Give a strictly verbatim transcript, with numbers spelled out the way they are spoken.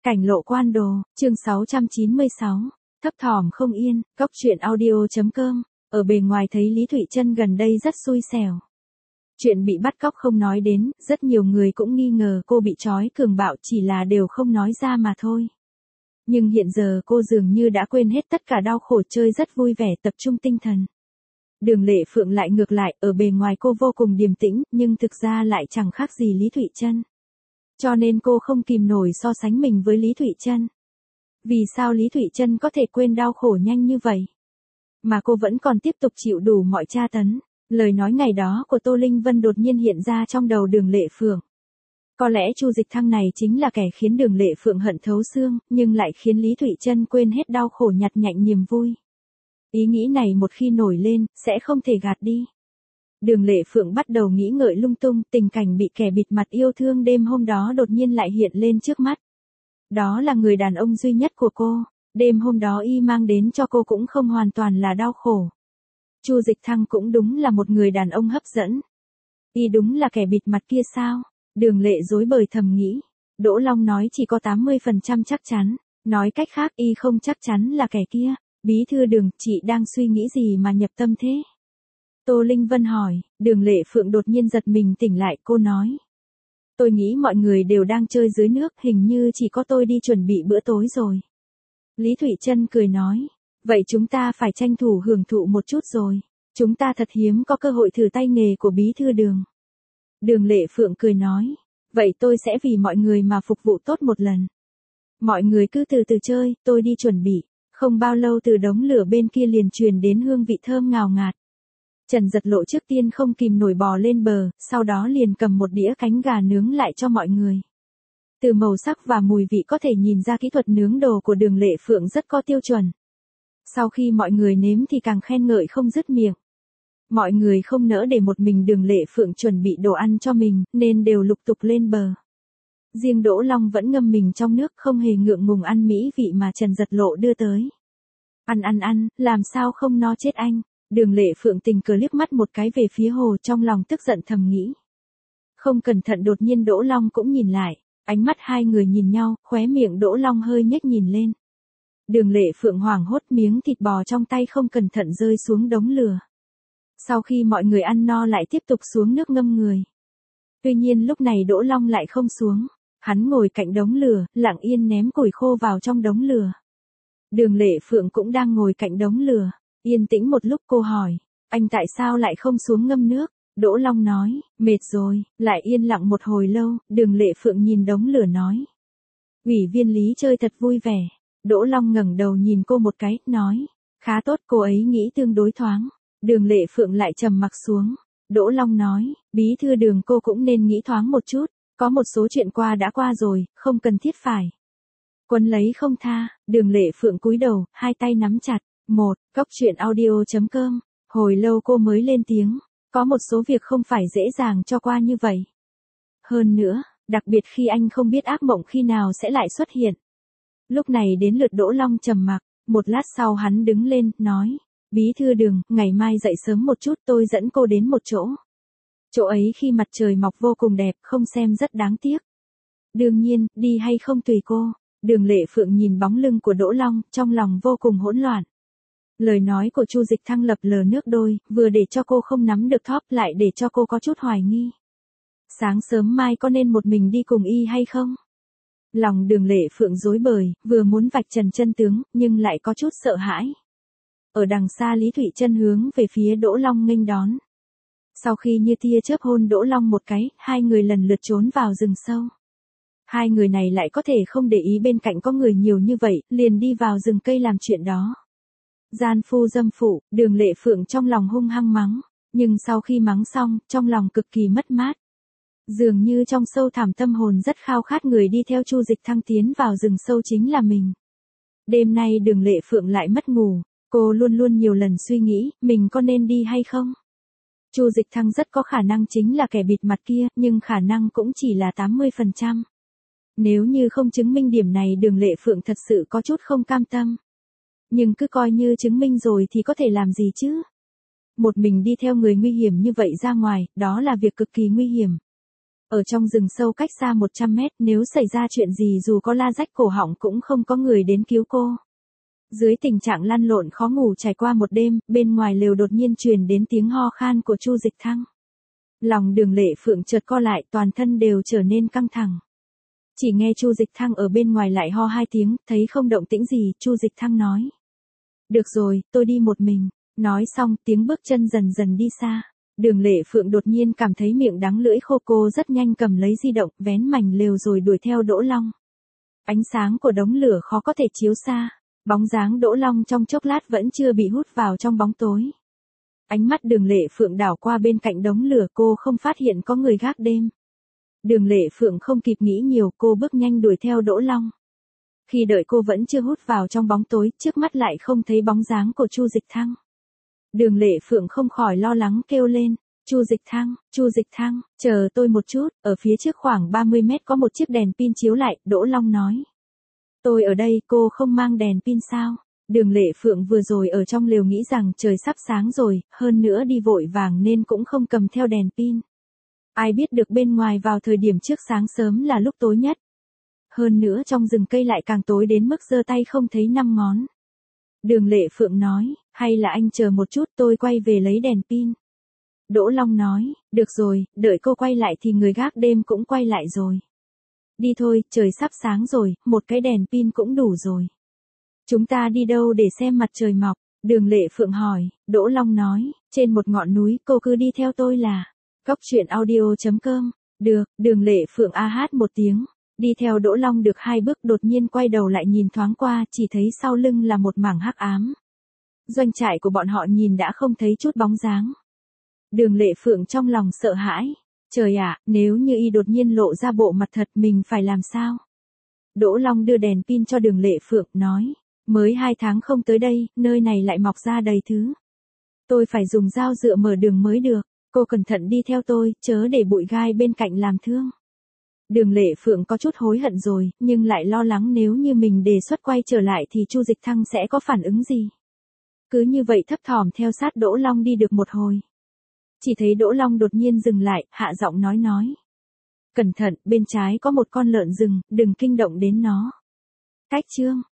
Cảnh lộ quan đồ, chương sáu trăm chín mươi sáu, thấp thỏm không yên, cốc truyện audio.com, ở bề ngoài thấy Lý Thụy Trân gần đây rất xui xẻo. Chuyện bị bắt cóc không nói đến, rất nhiều người cũng nghi ngờ cô bị trói cường bạo chỉ là đều không nói ra mà thôi. Nhưng hiện giờ cô dường như đã quên hết tất cả đau khổ, chơi rất vui vẻ, tập trung tinh thần. Đường Lệ Phượng lại ngược lại, ở bề ngoài cô vô cùng điềm tĩnh, nhưng thực ra lại chẳng khác gì Lý Thụy Trân. Cho nên cô không kìm nổi so sánh mình với Lý Thụy Trân. Vì sao Lý Thụy Trân có thể quên đau khổ nhanh như vậy? Mà cô vẫn còn tiếp tục chịu đủ mọi tra tấn. Lời nói ngày đó của Tô Linh Vân đột nhiên hiện ra trong đầu Đường Lệ Phượng. Có lẽ Chu Dịch Thăng này chính là kẻ khiến Đường Lệ Phượng hận thấu xương, nhưng lại khiến Lý Thụy Trân quên hết đau khổ, nhặt nhạnh niềm vui. Ý nghĩ này một khi nổi lên, sẽ không thể gạt đi. Đường Lệ Phượng bắt đầu nghĩ ngợi lung tung, tình cảnh bị kẻ bịt mặt yêu thương đêm hôm đó đột nhiên lại hiện lên trước mắt. Đó là người đàn ông duy nhất của cô, đêm hôm đó y mang đến cho cô cũng không hoàn toàn là đau khổ. Chu Dịch Thăng cũng đúng là một người đàn ông hấp dẫn. Y đúng là kẻ bịt mặt kia sao? Đường Lệ rối bời thầm nghĩ. Đỗ Long nói chỉ có tám mươi phần trăm chắc chắn, nói cách khác y không chắc chắn là kẻ kia. Bí thư Đường, chị đang suy nghĩ gì mà nhập tâm thế? Tô Linh Vân hỏi. Đường Lệ Phượng đột nhiên giật mình tỉnh lại, cô nói. Tôi nghĩ mọi người đều đang chơi dưới nước, hình như chỉ có tôi đi chuẩn bị bữa tối rồi. Lý Thụy Trân cười nói. Vậy chúng ta phải tranh thủ hưởng thụ một chút rồi. Chúng ta thật hiếm có cơ hội thử tay nghề của bí thư Đường. Đường Lệ Phượng cười nói. Vậy tôi sẽ vì mọi người mà phục vụ tốt một lần. Mọi người cứ từ từ chơi, tôi đi chuẩn bị. Không bao lâu từ đống lửa bên kia liền truyền đến hương vị thơm ngào ngạt. Trần Giật Lộ trước tiên không kìm nổi bò lên bờ, sau đó liền cầm một đĩa cánh gà nướng lại cho mọi người. Từ màu sắc và mùi vị có thể nhìn ra kỹ thuật nướng đồ của Đường Lệ Phượng rất có tiêu chuẩn. Sau khi mọi người nếm thì càng khen ngợi không dứt miệng. Mọi người không nỡ để một mình Đường Lệ Phượng chuẩn bị đồ ăn cho mình, nên đều lục tục lên bờ. Riêng Đỗ Long vẫn ngâm mình trong nước, không hề ngượng ngùng ăn mỹ vị mà Trần Giật Lộ đưa tới. Ăn ăn ăn, làm sao không no chết anh. Đường Lệ Phượng tình cờ liếc mắt một cái về phía hồ, trong lòng tức giận thầm nghĩ. Không cẩn thận đột nhiên Đỗ Long cũng nhìn lại, ánh mắt hai người nhìn nhau, khóe miệng Đỗ Long hơi nhếch nhìn lên. Đường Lệ Phượng hoảng hốt, miếng thịt bò trong tay không cẩn thận rơi xuống đống lửa. Sau khi mọi người ăn no lại tiếp tục xuống nước ngâm người. Tuy nhiên lúc này Đỗ Long lại không xuống, hắn ngồi cạnh đống lửa, lặng yên ném củi khô vào trong đống lửa. Đường Lệ Phượng cũng đang ngồi cạnh đống lửa. Yên tĩnh một lúc cô hỏi, anh tại sao lại không xuống ngâm nước? Đỗ Long nói, mệt rồi. Lại yên lặng một hồi lâu, Đường Lệ Phượng nhìn đống lửa nói. Ủy viên Lý chơi thật vui vẻ. Đỗ Long ngẩng đầu nhìn cô một cái, nói, khá tốt, cô ấy nghĩ tương đối thoáng. Đường Lệ Phượng lại trầm mặc xuống. Đỗ Long nói, bí thư Đường cô cũng nên nghĩ thoáng một chút, có một số chuyện qua đã qua rồi, không cần thiết phải quấn lấy không tha. Đường Lệ Phượng cúi đầu, hai tay nắm chặt. Một, cốc truyện audio.com, hồi lâu cô mới lên tiếng, có một số việc không phải dễ dàng cho qua như vậy. Hơn nữa, đặc biệt khi anh không biết ác mộng khi nào sẽ lại xuất hiện. Lúc này đến lượt Đỗ Long trầm mặc, một lát sau hắn đứng lên, nói, bí thư Đường, ngày mai dậy sớm một chút tôi dẫn cô đến một chỗ. Chỗ ấy khi mặt trời mọc vô cùng đẹp, không xem rất đáng tiếc. Đương nhiên, đi hay không tùy cô. Đường Lệ Phượng nhìn bóng lưng của Đỗ Long, trong lòng vô cùng hỗn loạn. Lời nói của Chu Dịch Thăng lập lờ nước đôi, vừa để cho cô không nắm được thóp, lại để cho cô có chút hoài nghi. Sáng sớm mai có nên một mình đi cùng y hay không? Lòng Đường Lệ Phượng rối bời, vừa muốn vạch trần chân tướng, nhưng lại có chút sợ hãi. Ở đằng xa Lý Thụy Trân hướng về phía Đỗ Long nghênh đón. Sau khi như tia chớp hôn Đỗ Long một cái, hai người lần lượt trốn vào rừng sâu. Hai người này lại có thể không để ý bên cạnh có người nhiều như vậy, liền đi vào rừng cây làm chuyện đó. Gian phu dâm phụ, Đường Lệ Phượng trong lòng hung hăng mắng, nhưng sau khi mắng xong, trong lòng cực kỳ mất mát. Dường như trong sâu thẳm tâm hồn rất khao khát người đi theo Chu Dịch Thăng tiến vào rừng sâu chính là mình. Đêm nay Đường Lệ Phượng lại mất ngủ, cô luôn luôn nhiều lần suy nghĩ, mình có nên đi hay không? Chu Dịch Thăng rất có khả năng chính là kẻ bịt mặt kia, nhưng khả năng cũng chỉ là tám mươi phần trăm. Nếu như không chứng minh điểm này Đường Lệ Phượng thật sự có chút không cam tâm. Nhưng cứ coi như chứng minh rồi thì có thể làm gì chứ? Một mình đi theo người nguy hiểm như vậy ra ngoài, đó là việc cực kỳ nguy hiểm. Ở trong rừng sâu cách xa một trăm mét, nếu xảy ra chuyện gì dù có la rách cổ họng cũng không có người đến cứu cô. Dưới tình trạng lăn lộn khó ngủ trải qua một đêm, bên ngoài lều đột nhiên truyền đến tiếng ho khan của Chu Dịch Thăng. Lòng Đường Lệ Phượng chợt co lại, toàn thân đều trở nên căng thẳng. Chỉ nghe Chu Dịch Thăng ở bên ngoài lại ho hai tiếng, thấy không động tĩnh gì, Chu Dịch Thăng nói. Được rồi, tôi đi một mình. Nói xong, tiếng bước chân dần dần đi xa. Đường Lệ Phượng đột nhiên cảm thấy miệng đắng lưỡi khô, cô rất nhanh cầm lấy di động, vén mảnh lều rồi đuổi theo Đỗ Long. Ánh sáng của đống lửa khó có thể chiếu xa. Bóng dáng Đỗ Long trong chốc lát vẫn chưa bị hút vào trong bóng tối. Ánh mắt Đường Lệ Phượng đảo qua bên cạnh đống lửa, cô không phát hiện có người gác đêm. Đường Lệ Phượng không kịp nghĩ nhiều, cô bước nhanh đuổi theo Đỗ Long. Khi đợi cô vẫn chưa hút vào trong bóng tối, trước mắt lại không thấy bóng dáng của Chu Dịch Thăng. Đường Lệ Phượng không khỏi lo lắng kêu lên, Chu Dịch Thăng, Chu Dịch Thăng, chờ tôi một chút, ở phía trước khoảng ba mươi mét có một chiếc đèn pin chiếu lại, Đỗ Long nói. Tôi ở đây, cô không mang đèn pin sao? Đường Lệ Phượng vừa rồi ở trong lều nghĩ rằng trời sắp sáng rồi, hơn nữa đi vội vàng nên cũng không cầm theo đèn pin. Ai biết được bên ngoài vào thời điểm trước sáng sớm là lúc tối nhất. Hơn nữa trong rừng cây lại càng tối đến mức giơ tay không thấy năm ngón. Đường Lệ Phượng nói, hay là anh chờ một chút, tôi quay về lấy đèn pin. Đỗ Long nói, được rồi, đợi cô quay lại thì người gác đêm cũng quay lại rồi. Đi thôi, trời sắp sáng rồi, một cái đèn pin cũng đủ rồi. Chúng ta đi đâu để xem mặt trời mọc? Đường Lệ Phượng hỏi. Đỗ Long nói, trên một ngọn núi, cô cứ đi theo tôi là. Cóc truyện audio chấm com. Được, Đường Lệ Phượng a hát một tiếng. Đi theo Đỗ Long được hai bước, đột nhiên quay đầu lại nhìn thoáng qua, chỉ thấy sau lưng là một mảng hắc ám. Doanh trại của bọn họ nhìn đã không thấy chút bóng dáng. Đường Lệ Phượng trong lòng sợ hãi. Trời ạ, nếu như y đột nhiên lộ ra bộ mặt thật mình phải làm sao? Đỗ Long đưa đèn pin cho Đường Lệ Phượng, nói. Mới hai tháng không tới đây, nơi này lại mọc ra đầy thứ. Tôi phải dùng dao dựa mở đường mới được. Cô cẩn thận đi theo tôi, chớ để bụi gai bên cạnh làm thương. Đường Lệ Phượng có chút hối hận rồi, nhưng lại lo lắng nếu như mình đề xuất quay trở lại thì Chu Dịch Thăng sẽ có phản ứng gì. Cứ như vậy thấp thỏm theo sát Đỗ Long đi được một hồi. Chỉ thấy Đỗ Long đột nhiên dừng lại, hạ giọng nói nói. Cẩn thận, bên trái có một con lợn rừng, đừng kinh động đến nó. Cách chương.